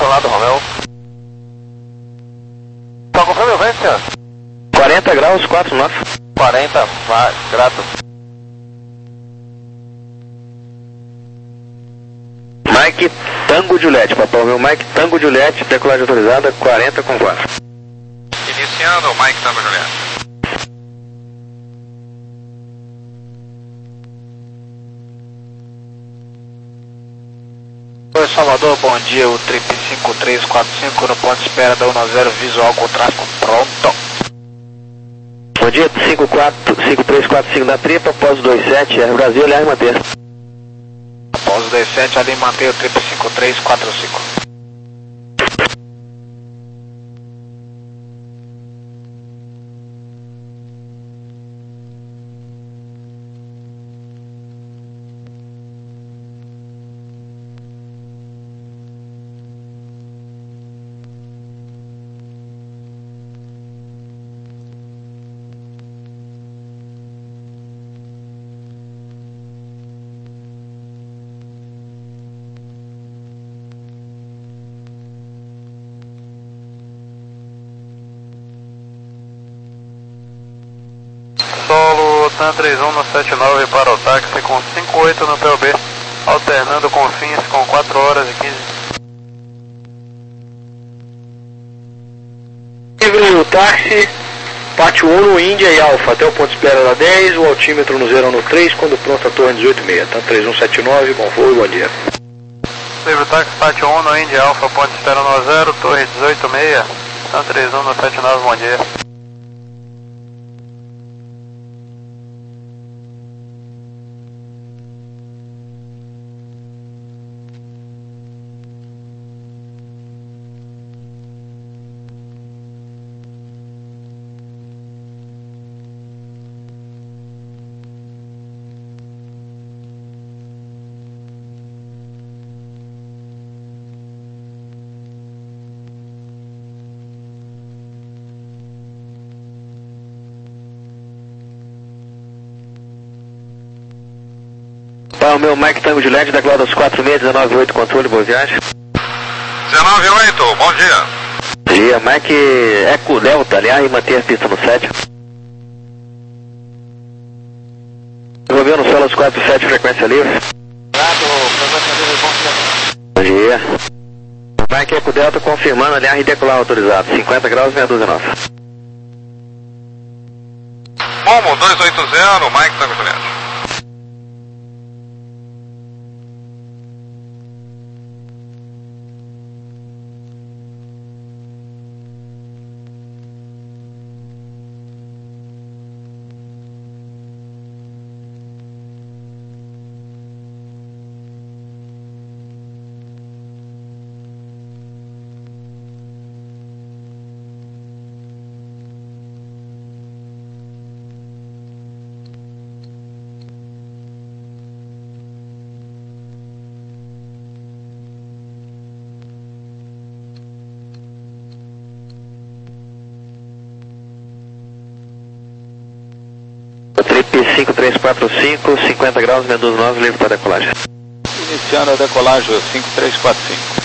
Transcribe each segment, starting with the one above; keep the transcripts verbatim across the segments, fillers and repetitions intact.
confirmado, Romeu. Só confirma o vento, senhor? quarenta graus, quatro nove. quarenta, vai, grato. Mike Tango Juliette, papai, meu Mike Tango Juliette, decolagem autorizada, quarenta com quatro. Iniciando, Mike Tango Juliette. Oi, Salvador, bom dia, o Trip cinco três quatro cinco no ponto de espera da um zero, visual com tráfego pronto. Bom dia, cinco três quatro cinco da Tripa, após dois sete, Air Brasil, aliás, manter. Após dois sete, ali mantém o Trip cinco três quatro cinco. Solo TAM três um no sete nove para o táxi com cinco oito no P O B, alternando com fins com quatro horas e quinze. Livre o táxi, Pátio um no Índia e Alfa, até o ponto de espera da dez, o altímetro no zero no três, quando pronto a torre dezoito e meia, TAM três um sete nove, bom voo e bom dia. Livre o táxi, Pátio um no Índia Alfa, ponto de espera no zero, torre dezoito e meia, TAM três um no sete nove, bom dia. Tá, o meu Mike Tango Juliette, da Cláudia dos quatro seis, dezenove oito, controle, boa viagem. dezenove oito, bom dia. Bom dia, Mike Eco Delta, aliás, e manter a pista no sete. Governo Solas quatro sete, frequência livre. Grato, frequência livre, bom dia. Bom dia. Mike Eco Delta confirmando, aliás, e decolar autorizado, cinquenta graus, meia dúzia nove. Momo dois oito zero, Mike Tango Juliette. Trip cinco três quatro cinco, cinquenta graus, meia dúzia nove, livre para decolagem. Iniciando a decolagem, cinco três quatro cinco.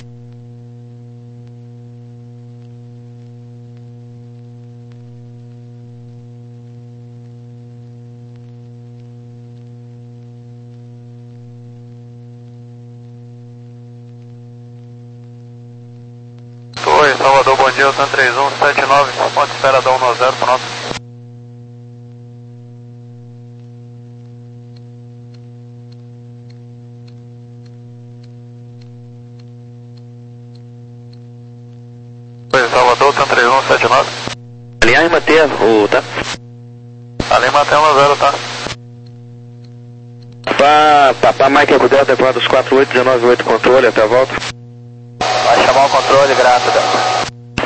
Oi, Salvador, bom dia, TAM três um sete nove, ponto de espera da um zero, pronto. Oi, Salvador, TAM três um sete nove. Aliás, manter o, tá? Ali mantém um zero, tá? Pá, papá Mike Eco Delta, decolar dos quatro oito, dezenove oito, controle, até a volta. Vai chamar o controle, grato, Delta.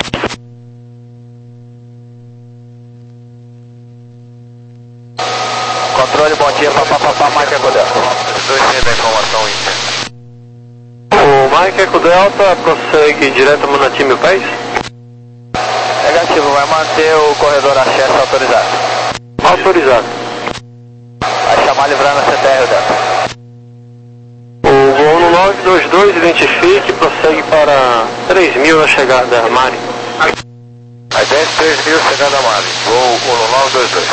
Controle, bom dia, papá, papá, Mike Eco Delta. dois seis da informação interna. O Mike Eco Delta prossegue direto no time País? Negativo, vai manter o corredor acesso autorizado. Autorizado. Vai chamar livrando a C T R, Delta. O voo no nove dois dois, identifique, prossegue para três mil na chegada, Mari. Aí desce três mil, chegada Mari. Voo Olo nove dois dois.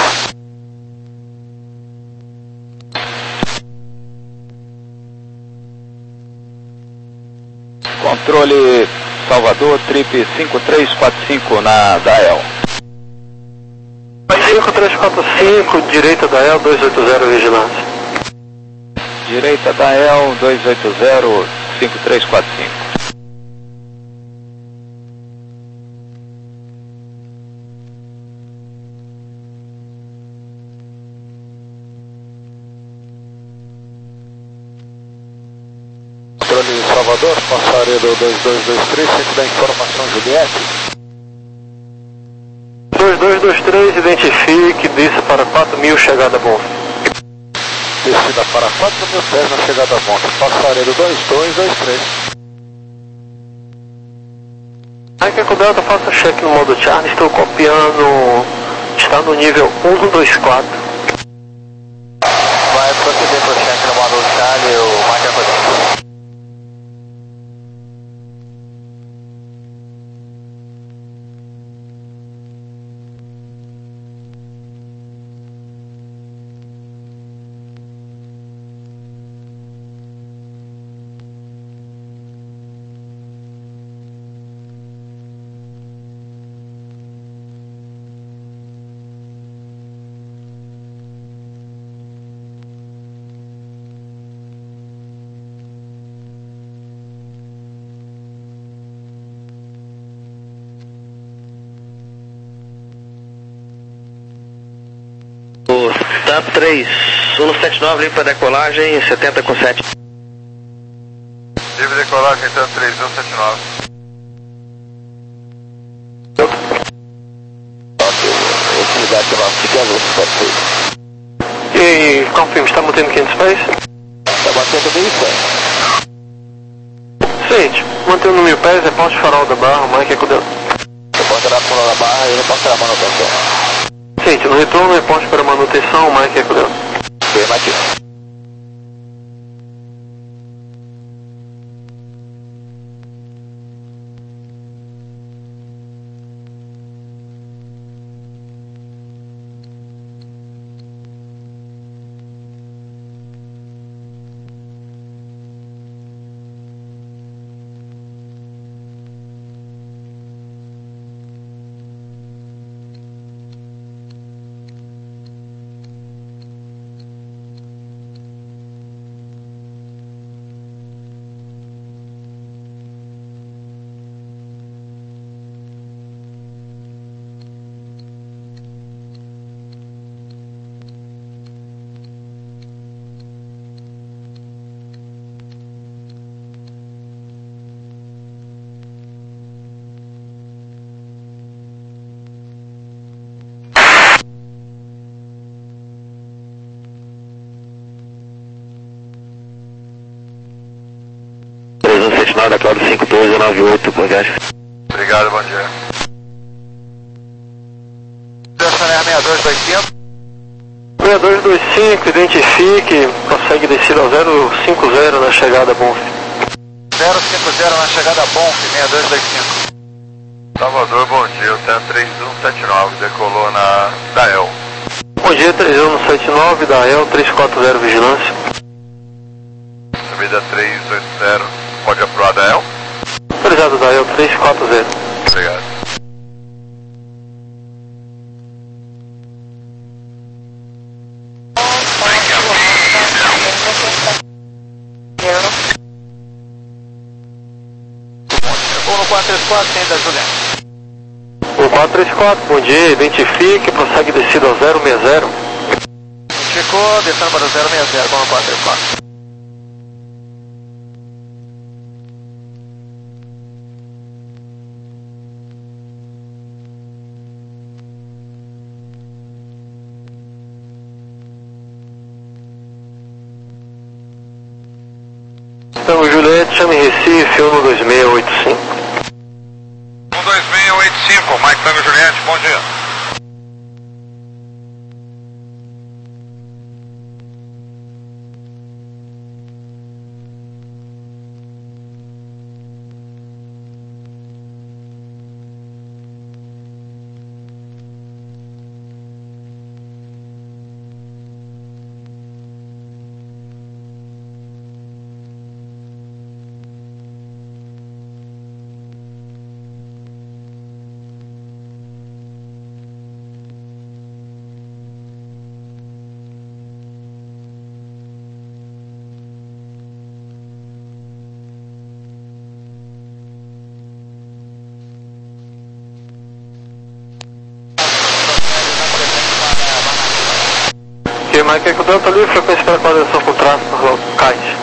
Controle Salvador, trip cinco três quatro cinco na Dael. cinco três quatro cinco, direita Dael, dois oito zero, vigilância. Direita Dael, dois oito zero, cinco três quatro cinco. Controle Salvador, passaredo dois dois dois três, centro da informação Juliette. dois dois dois três, identifique, desça para quatro mil, chegada bom. Descida para quatro mil pés na chegada bom. Passaredo dois dois dois três. Aí que o Delta faça check no modo Charlie, estou copiando, está no nível um dois quatro. Vai proceder para o check no modo Charlie, o Mike acordou. Stamp três, um sete nove, limpa a decolagem, setenta com sete. Livre decolagem, então três um sete nove. Utilidade lá, E confirma, está mantendo quinhentos pés? Está batendo mil pés. Seguinte, mantendo mil pés, reposte farol da barra, o Mike é com o Delta. Eu posso tirar a farol da barra e eu não posso tirar a manutenção. Seguinte, no retorno, reposte para manutenção, o Mike é com o Delta. Afirmativo. Da Cláudio cinco doze nove oito, por viagem. Obrigado, bom dia. Estacionar seis dois dois cinco. seis dois dois cinco, identifique, consegue descer ao zero cinco zero na chegada Bonf. zero cinco zero na chegada Bonf, seis dois dois cinco. Salvador, bom dia, o T E três um sete nove, decolou na Dael. Bom dia, três um sete nove, Dael, três quatro zero, vigilância. Subida três oito zero. Pode aprovar da El? Autorizado da El, três quatro zero. Obrigado. um quatro três quatro, tem da Juliette. um quatro três quatro, bom dia, identifique, prossegue descida ao zero seis zero. Ficou, descendo para o zero seis zero, com um quatro três quatro. Então, Juliette, chame Recife, um dois seis oito cinco. um dois seis oito cinco, Mike Tango Juliette, bom dia. Mike, é que o Delta livre, frequência para coordenação com tráfego, kite.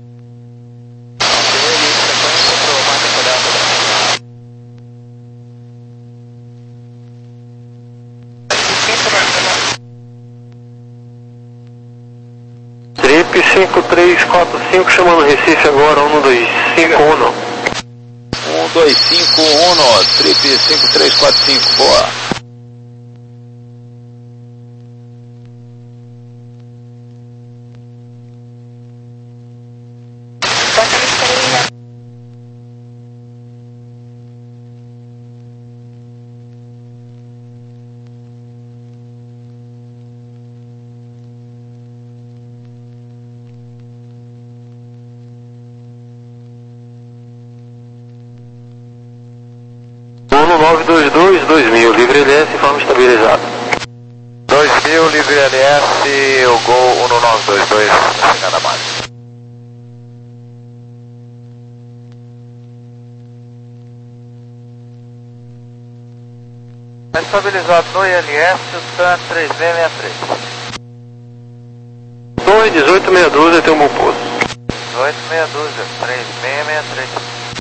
Trip cinco três quatro cinco chamando Recife agora, um dois cinco um. um dois cinco um, Trip cinco três quatro cinco, boa. nove dois dois, dois mil, livre L S, forma estabilizada. dois mil, livre L S, o Gol um nove dois dois, na chegada máxima. Está estabilizado no I L S, o T A N três seis seis três. Torre dezoito meia dúzia, tem um bom pouso. dezoito meia dúzia, três seis seis três.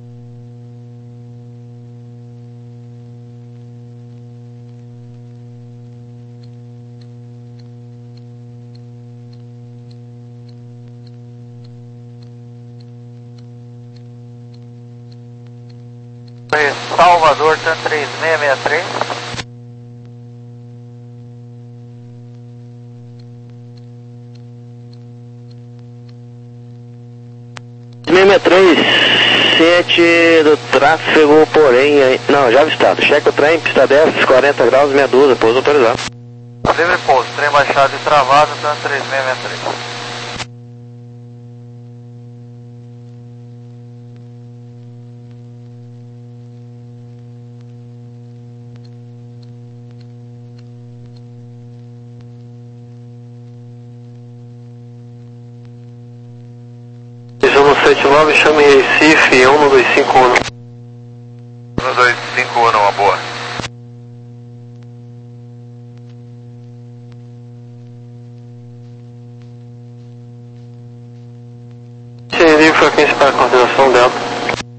Salvador, T A N três seis seis três. seis seis três, sete do tráfego, porém, não, já avistado. Checa o trem, pista dez, quarenta graus, meia dúzia, pouso autorizado. Livre pouso, trem baixado e travado, T A N três seis seis três. sete nove, chame Recife, um dois cinco um. um dois cinco um, uma boa. Livre frequência para coordenação Delta.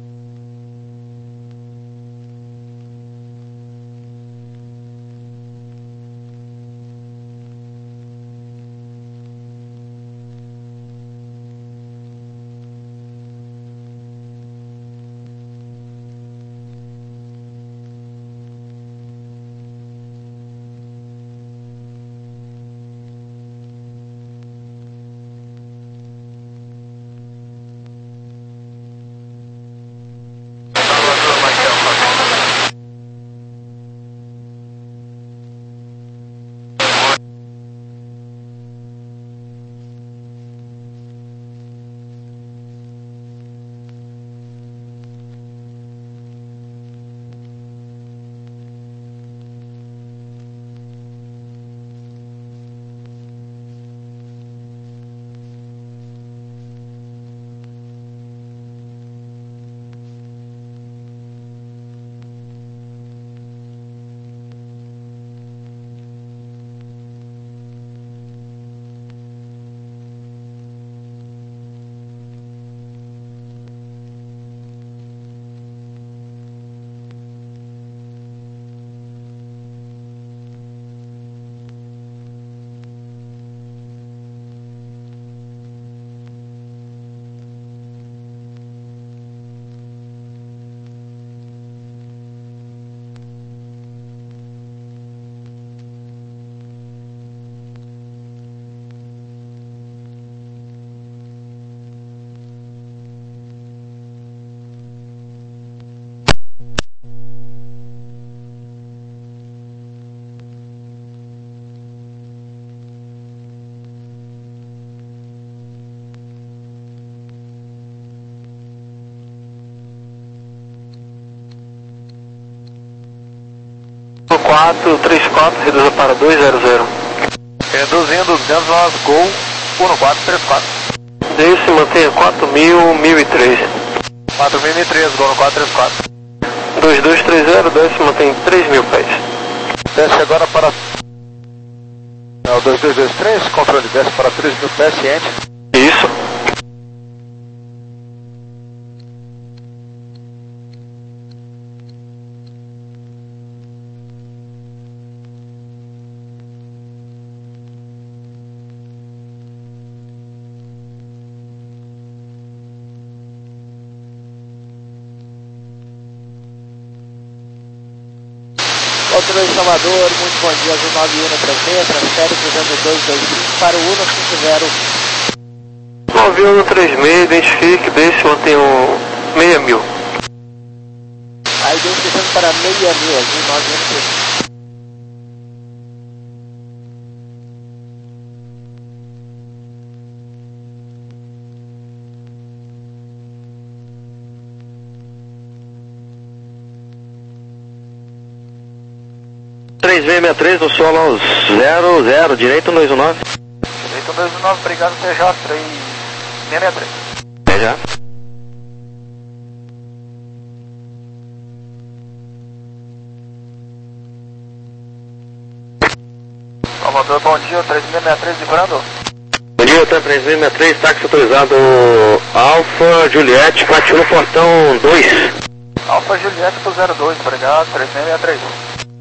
quatro três quatro, reduza para dois zero zero. Reduzindo duzentos nós, Gol um quatro três quatro. Desse mantenha quatro mil, mil e três. quatro mil e três, Gol um quatro três quatro. dois dois três zero, desce mantém três mil pés. Desce agora para Salvador dois dois dois três, controle desce para três mil pés, ciente. Isso. Controle Salvador, muito bom dia, azul nove Uno três seis, transfere cruzando dois dois cinco para o Uno cinco zero. nove Uno três seis, identifique, deixe, mantenha um seis mil. Aí identificando para seis mil, azul nove Uno três seis. três seis seis três no solo zero zero, direito dois um nove. Direito dois um nove, obrigado, T J três seis seis três. É já. Salvador, bom dia, três seis seis três livrando. Bom dia, três seis seis três, táxi autorizado Alfa Juliette, bate no portão dois. Alfa Juliette pro zero dois, obrigado, três seis seis três.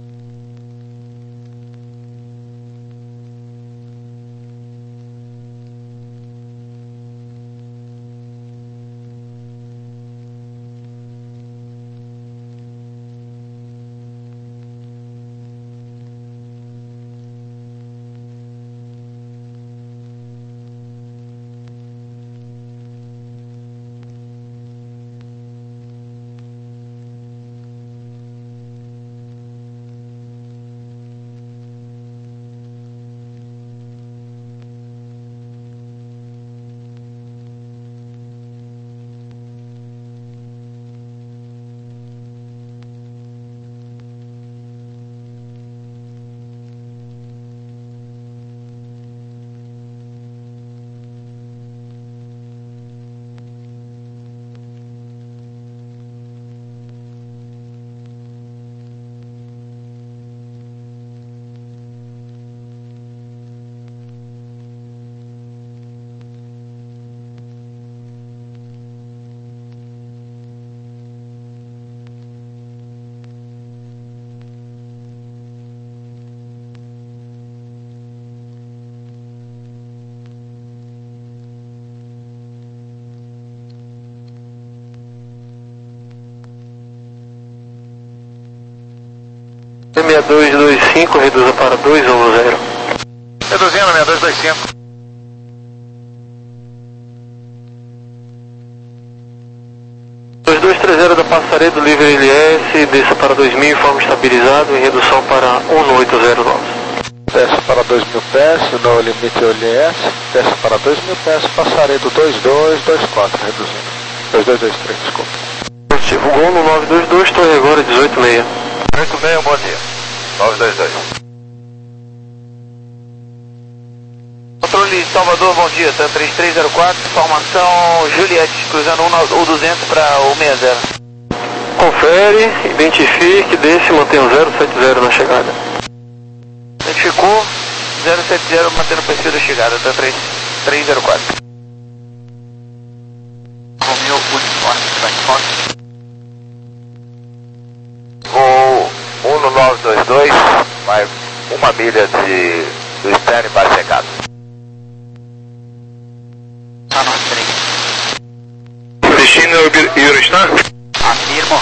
seis dois dois cinco, reduza para dois um zero. Reduzindo, seis dois dois cinco. dois dois três zero da Passaredo, livre L S, desça para dois mil, informe estabilizado em redução para um oito zero nove. Desce para dois mil pés, no limite L S, desce para dois mil pés, Passaredo dois dois dois quatro, reduzindo. dois dois dois três, desculpa. Positivo, Gol no nove dois dois, torre agora dezoito seis. oito seis, bom dia. nove dois dois. Controle Salvador, bom dia, tá três três zero quatro, formação Juliette, cruzando o duzentos para o sessenta. Confere, identifique, desce, mantenha o zero sete zero na chegada. Identificou, zero sete zero, mantendo o perfil da chegada, tá três três zero quatro. Romeu, uniforme, Black Fox. Voo um no nove dois dois, mais uma milha de, do externo e base chegada. Tá no três. Destino Eurostar? Afirmo.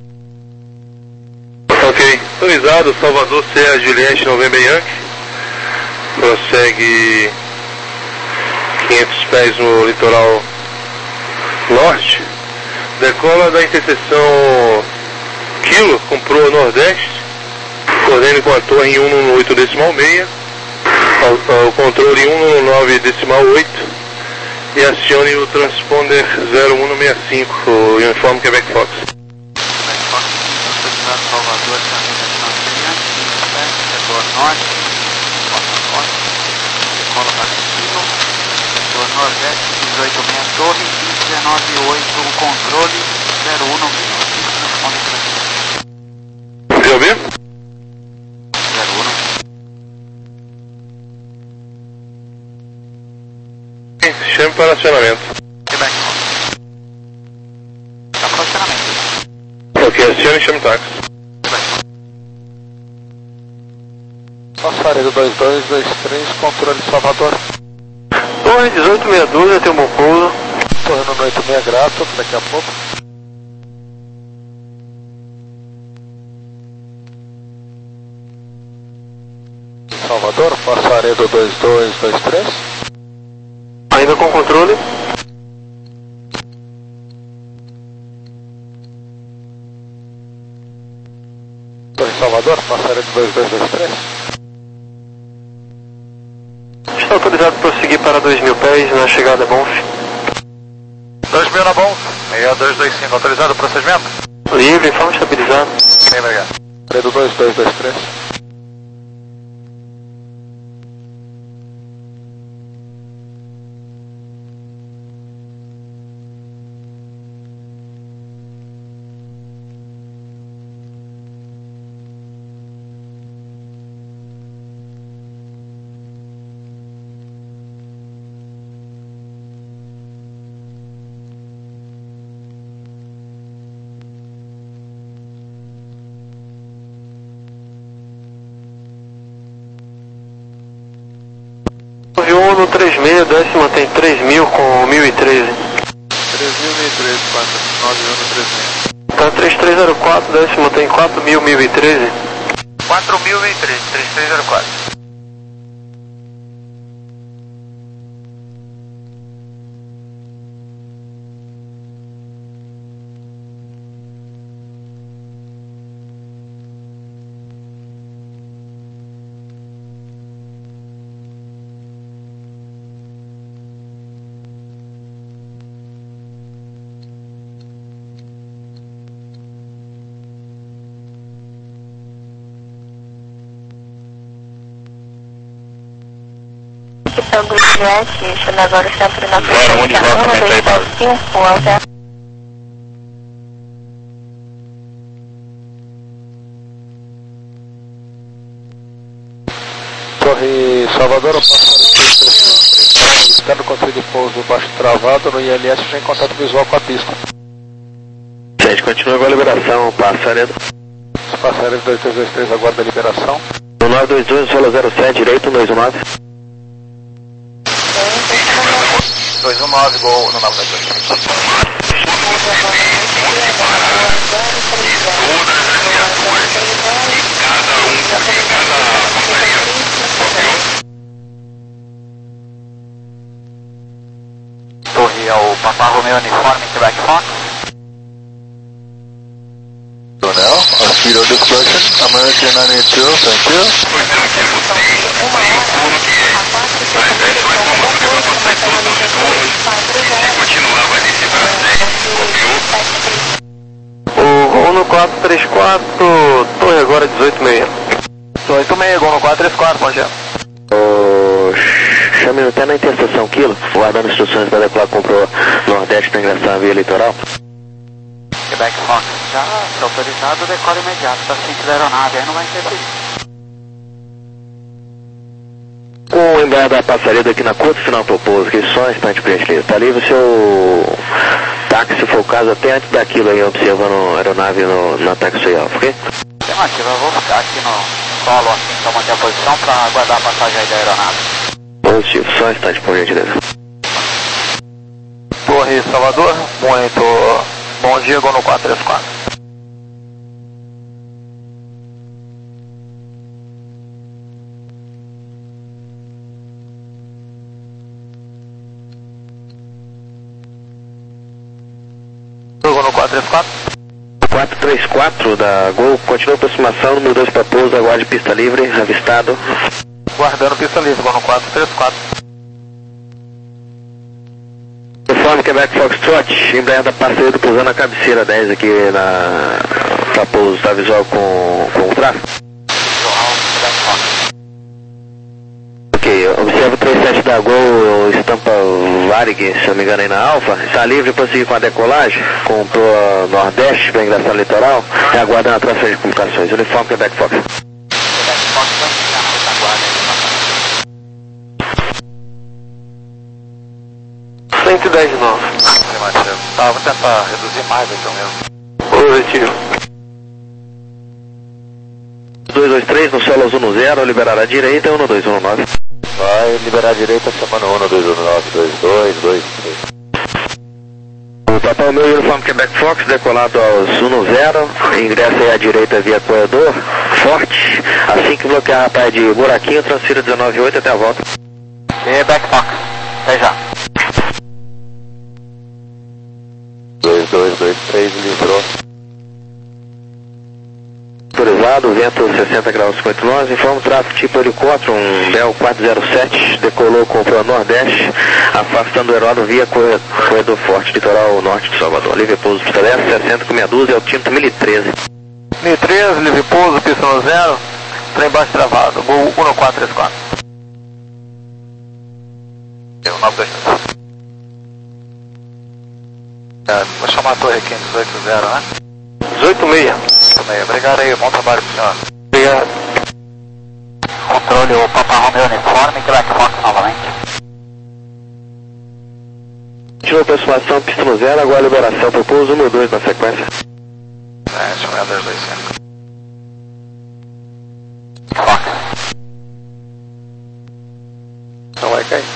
Ok. Autorizado, Salvador, Serra Juliette, November Yankee. Prossegue quinhentos pés no litoral norte. Decola da interseção Kilo, com proa nordeste. Coordene com a torre em um no oito decimal seis. Ao, ao controle um no nove decimal oito. E acione o transponder zero um seis cinco, o uniforme Quebec Fox. Black Fox, autorizado Salvador, Carreira de Nova setor norte, porta norte, decola para Kilo, setor nordeste, dezoito seis torre e dezenove oito, o controle zero um seis cinco, responde para Quer ouvir? zero um. sempre para acionamento. Quebec Fox. Tá para acionamento. Ok, acione e chame o táxi. Passarelo dois dois dois três, controle Salvador. Torre dezoito meia dúzia, tem um bom pouso. Torre no oito seis grato, daqui a pouco. Salvador, Passarelo dois dois dois três. Ainda com controle. Torre Salvador, Passarelo dois dois dois três. Está autorizado para prosseguir para dois mil pés na chegada Bonf. dois mil na Bonf, seis dois dois cinco, autorizado o procedimento? Livre, forma estabilizada. Bem, obrigado. Passarelo dois dois dois três. No três seis, décima tem três mil com mil e treze. três mil e treze, quatro nove um três seis. Tá três três zero quatro, décima tem quatro mil, mil e treze. quatro mil e treze, três três zero quatro. Então, Grupo Juliette, chama agora o centro na Bora, onde vai comentar aí, Paulo? cinco, alta. Torre Salvador, Passarelo dois dois dois três. Está no controle de pouso baixo travado, no I L S já em contato visual com a pista. Gente, continua com a liberação, Passarelo. Passarelo dois dois dois três, aguarda a liberação. No nove dois dois, solo zero sete, direito, dois um nove. dois um nove, gol no nove dois dois. Torre ao Papa Romeo Uniforme, Quebec Fox. Now, a speed of dispersion, American nine eight two, thank you. O gol no quatro três quatro, torre agora dezoito seis. dezoito seis, gol no quatro três quatro, pode ir. Oh, chame até na interseção Quilo, guardando instruções para decolar com o Nordeste para ingressar na via litoral. Quebec Fox, já está autorizado o decoro imediato da cinco da aeronave, aí não vai ter perigo. Com o embraer da Passarelo aqui na curta final do pouso, que só um instante para gente. Tá livre o seu táxi, se for o caso, até antes daquilo aí, observando a aeronave no, no ataque social, ok? Afirmativa, eu vou ficar aqui no solo assim, então manter a posição para aguardar a passagem aí da aeronave. Positivo, só um instante, por gentileza. Torre Salvador, muito bom dia, gol no quatro três quatro. Gol no quatro três quatro. quatro três quatro da Gol, continua a aproximação, número dois para pouso, aguarde pista livre, avistado. Guardando pista livre, gol no quatro três quatro. Uniforme Quebec Foxtrot, embraer da Passarelo pousando a cabeceira dez aqui na para pouso, tá visual com, com o tráfego? Ok, observa o três sete da Gol, estampa Varig, se não me engano aí na Alfa, está livre para seguir com a decolagem, com o Nordeste para ingressar no litoral, e aguardando a transferência de comunicações. Uniforme Quebec Fox. Quebec Fox vai ficar na retaguarda aí, tá? cento e dez de novo. Afirmativo. Tá, vou tentar reduzir mais aqui mesmo. Positivo. dois dois três no solo azul no zero, liberar a direita, um dois um nove. Vai liberar a direita, chamando um dois um nove dois dois dois três. O Papai meu Uniforme Quebec Fox, decolado aos um zero, ingressa aí à direita via corredor, forte, assim que bloquear a praia de buraquinho, transfira dezenove oito até a volta. Quebec Fox, até já. dois dois dois três, livrou. Autorizado, vento sessenta graus cinquenta nós, informa o tráfego tipo helicóptero, um Bell quatro zero sete, decolou com o Nordeste, afastando o aeródromo via corredor forte, litoral norte de Salvador. Livre pouso, pista dez, sessenta com meia dúzia, altímetro mil e treze. mil e treze, livre pouso, pista no zero, trem baixo travado, voo um quatro três quatro. Eu, nove dois três. É, vou chamar a torre aqui em dezoito zero, né? dezoito seis. Obrigado aí, bom trabalho pro senhor. Obrigado. Controle o Papa Romeo Uniforme, Quebec Fox novamente. Continua aproximação, pista no zero, agora liberação para o pouso um dois na sequência. É, chamei a dois dois cinco. Fox. Não vai cair.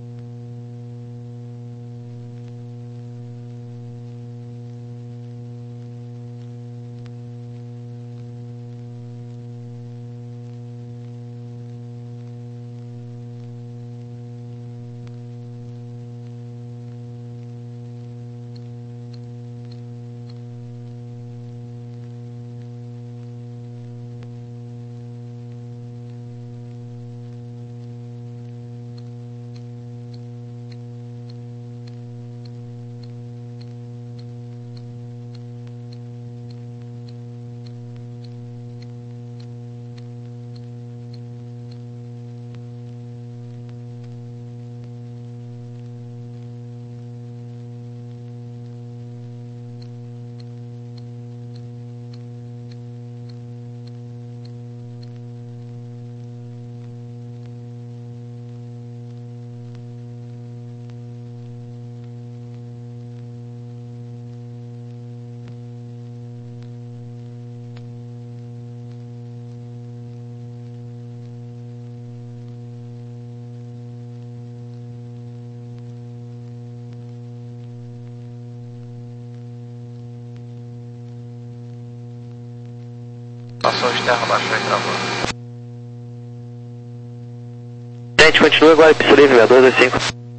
Passou o externo, baixou e travou. Gente, continua agora, pista livre, dois dois cinco.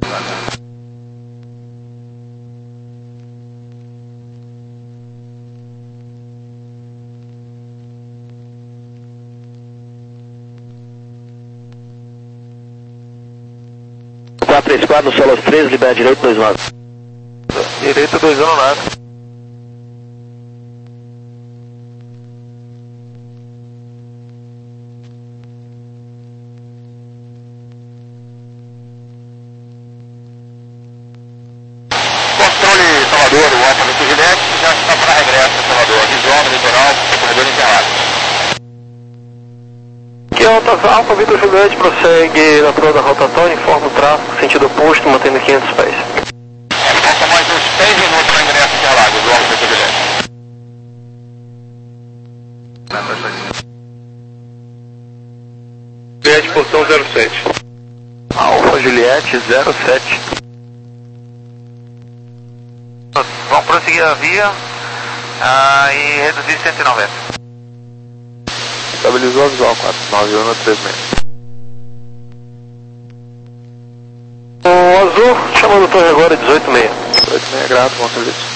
quatro três quatro, no solo aos três, libera direito, dois nove. Direito dois um nove. Salvador, o Alfa Vitor Juliette, já está para regresso a Salvador, visual, litoral, corredor encerrado. Que Alfa, Alfa Vitor Juliette prossegue na prova da rotatória, informa o tráfego, sentido oposto, mantendo quinhentos pés. É, falta mais uns seis minutos para ingresso de Interlagos, do Alfa Vitor Juliette. Juliette, portão zero sete. Alfa Juliette zero sete. Vamos prosseguir a via ah, e reduzir cento e noventa. Estabilizou a visual, quatro nove um três seis. O azul, chamando o torre agora dezoito seis. dezoito seis, grato, contra isso.